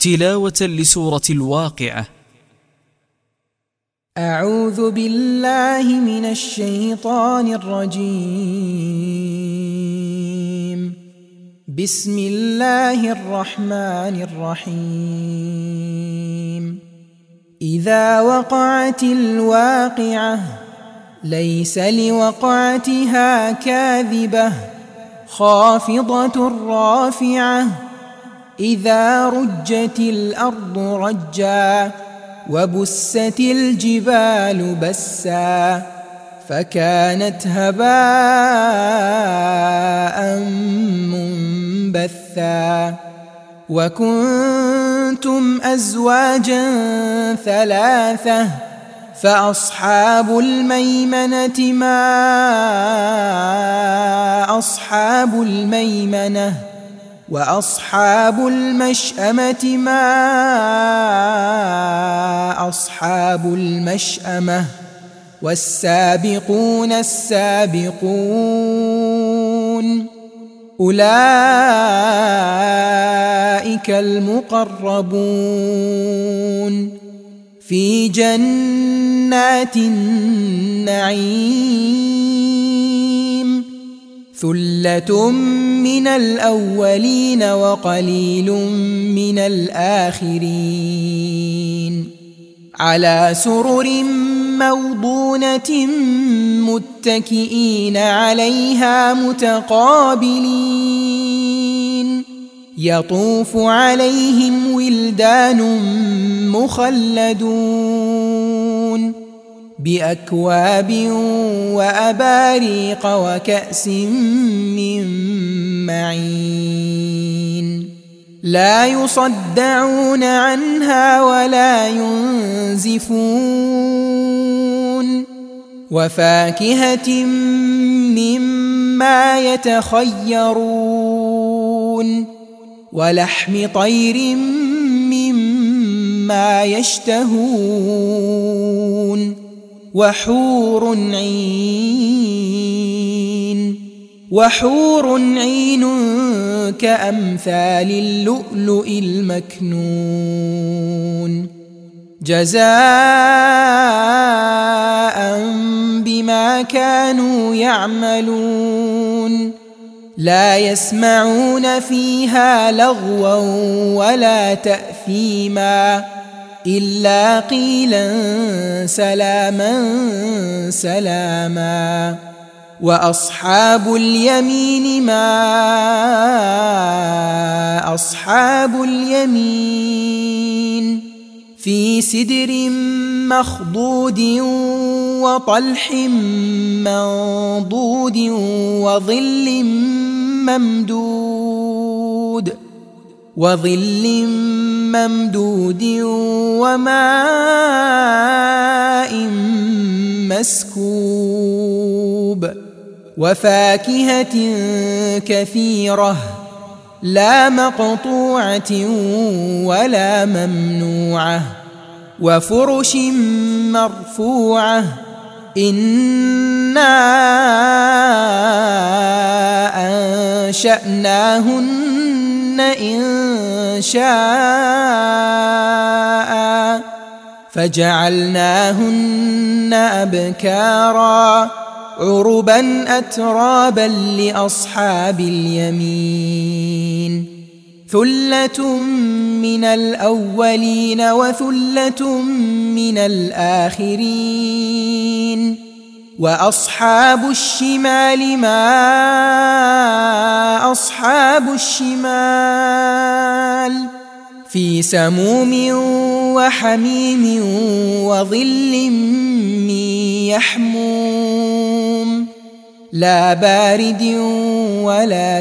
تلاوة لسورة الواقعة. أعوذ بالله من الشيطان الرجيم. بسم الله الرحمن الرحيم. إذا وقعت الواقعة ليس لوقعتها كاذبة خافضة رافعة إذا رجت الأرض رجا وبست الجبال بسا فكانت هباء منبثا وكنتم أزواجا ثلاثة فأصحاب الميمنة ما أصحاب الميمنة وأصحاب المشأمة ما أصحاب المشأمة والسابقون السابقون أولئك المقربون في جنات النعيم ثلة من الأولين وقليل من الآخرين على سرر موضونة متكئين عليها متقابلين يطوف عليهم ولدان مخلدون بأكواب وأباريق وكأس من معين لا يصدعون عنها ولا ينزفون وفاكهة مما يتخيرون ولحم طير مما يشتهون وحور عين كأمثال اللؤلؤ المكنون جزاء بما كانوا يعملون لا يسمعون فيها لغوا ولا تأثيما إلا قيلا سلاما سلاما وأصحاب اليمين ما أصحاب اليمين في سدر مخضود وطلح منضود وظل ممدود وماء مسكوب وفاكهة كثيرة لا مقطوعة ولا ممنوعة وفرش مرفوعة إنا أنشأناهن إن شاء فجعلناهن أبكارا عربا أترابا لأصحاب اليمين ثلة من الأولين وثلة من الآخرين وأصحاب الشمال ما أصحاب الشمال في سموم وحميم وظل من يحموم لا بارد ولا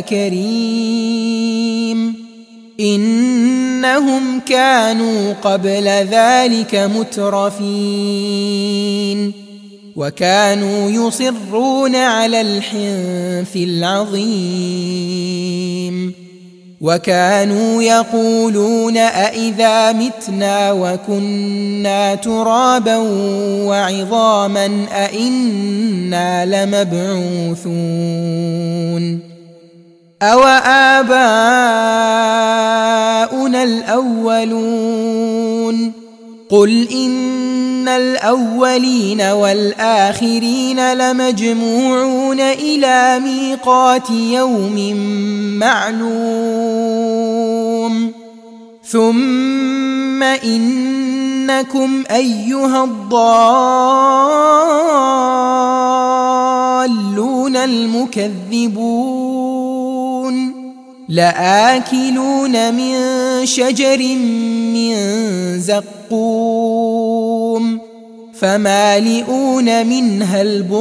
كريم إنهم كانوا قبل ذلك مترفين وكانوا يصرون على الحنث العظيم وكانوا يقولون أإذا متنا وكنا ترابا وعظاما أإنا لمبعوثون أوآباؤنا الأولون قل إن الأولين والآخرين لمجموعون إلى ميقات يوم معلوم ثم إنكم أيها الضالون المكذبون لآكلون من شجر من زقوم فمالئون منها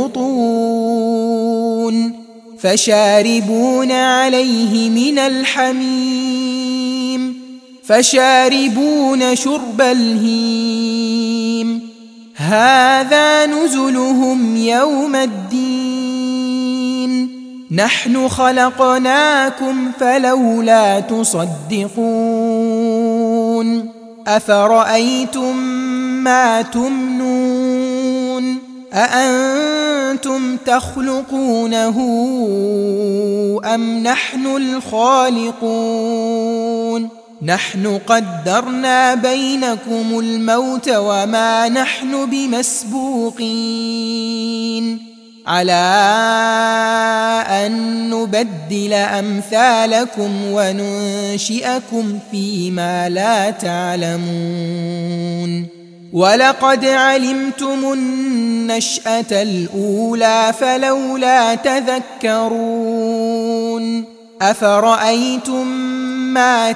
البطون فشاربون عليه من الحميم فشاربون شرب الهيم هذا نزلهم يوم الدين نحن خلقناكم فلولا تصدقون أفرأيتم ما تمنون أأنتم تخلقونه أم نحن الخالقون نحن قدرنا بينكم الموت وما نحن بمسبوقين على أن نبدل أمثالكم وننشئكم فيما لا تعلمون ولقد علمتم النشأة الأولى فلولا تذكرون أفرأيتم ما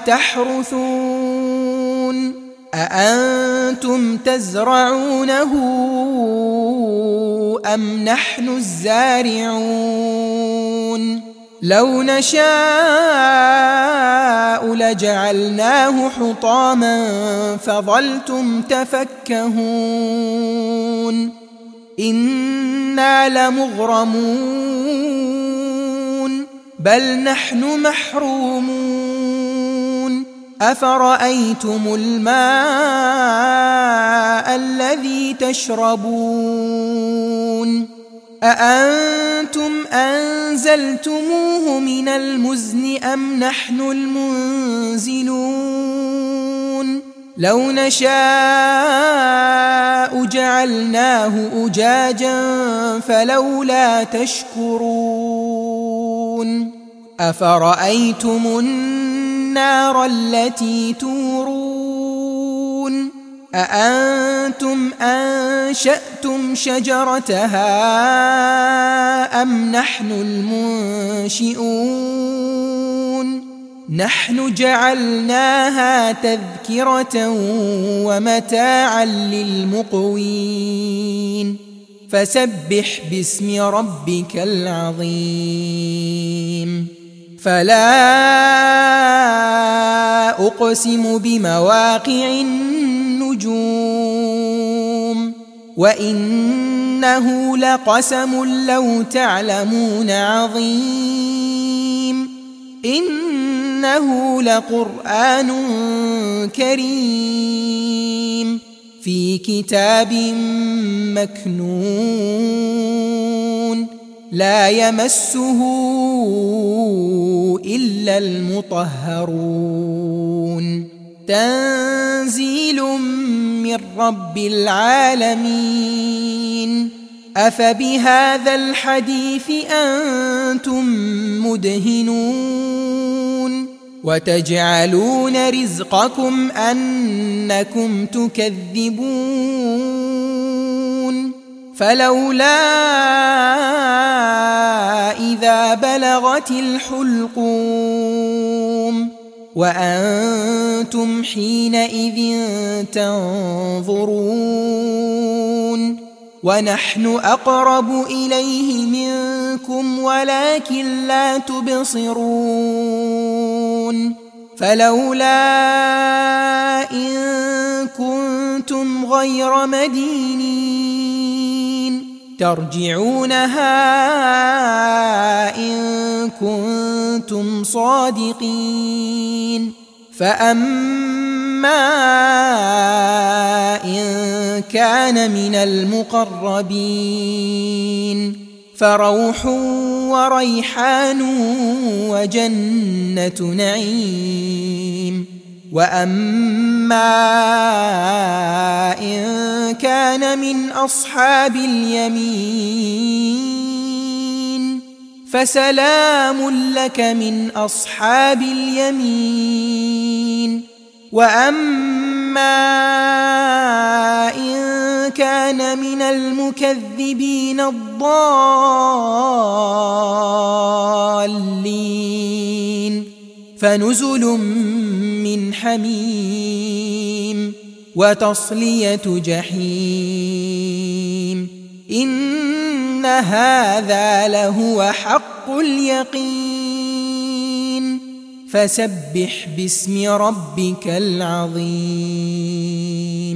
تحرثون أأنتم تزرعونه أم نحن الزارعون لو نشاء لجعلناه حطاما فظلتم تفكهون إنا لمغرمون بل نحن محرومون أفرأيتم الماء الذي تشربون أأنتم أنزلتموه من المزن أم نحن المنزلون لو نشاء جعلناه أجاجا فلولا تشكرون أفرأيتم النار التي تورون أأنتم أنشأتم شجرتها أم نحن المنشئون نحن جعلناها تذكرة ومتاعا للمقوين فسبح باسم ربك العظيم فلا أقسم بمواقع النجوم وإنه لقسم لو تعلمون عظيم إنه لقرآن كريم في كتاب مكنون لا يمسه إلا المطهرون تنزيل من رب العالمين أفبهذا الحديث أنتم مدهنون وتجعلون رزقكم أنكم تكذبون فلولا إذا بلغت الحلقوم وأنتم حينئذ تنظرون ونحن أقرب إليه منكم ولكن لا تبصرون فلولا إن كنتم غير مدينين ترجعونها إن كنتم صادقين فأما إن كان من المقربين فروح وريحان وجنة نعيم. وأما إن كان من أصحاب اليمين فسلام لك من أصحاب اليمين. وأما إن كان من المكذبين الضالين فنزل من حميم وتصلية جحيم. إن هذا لهو حق اليقين. فسبح باسم ربك العظيم.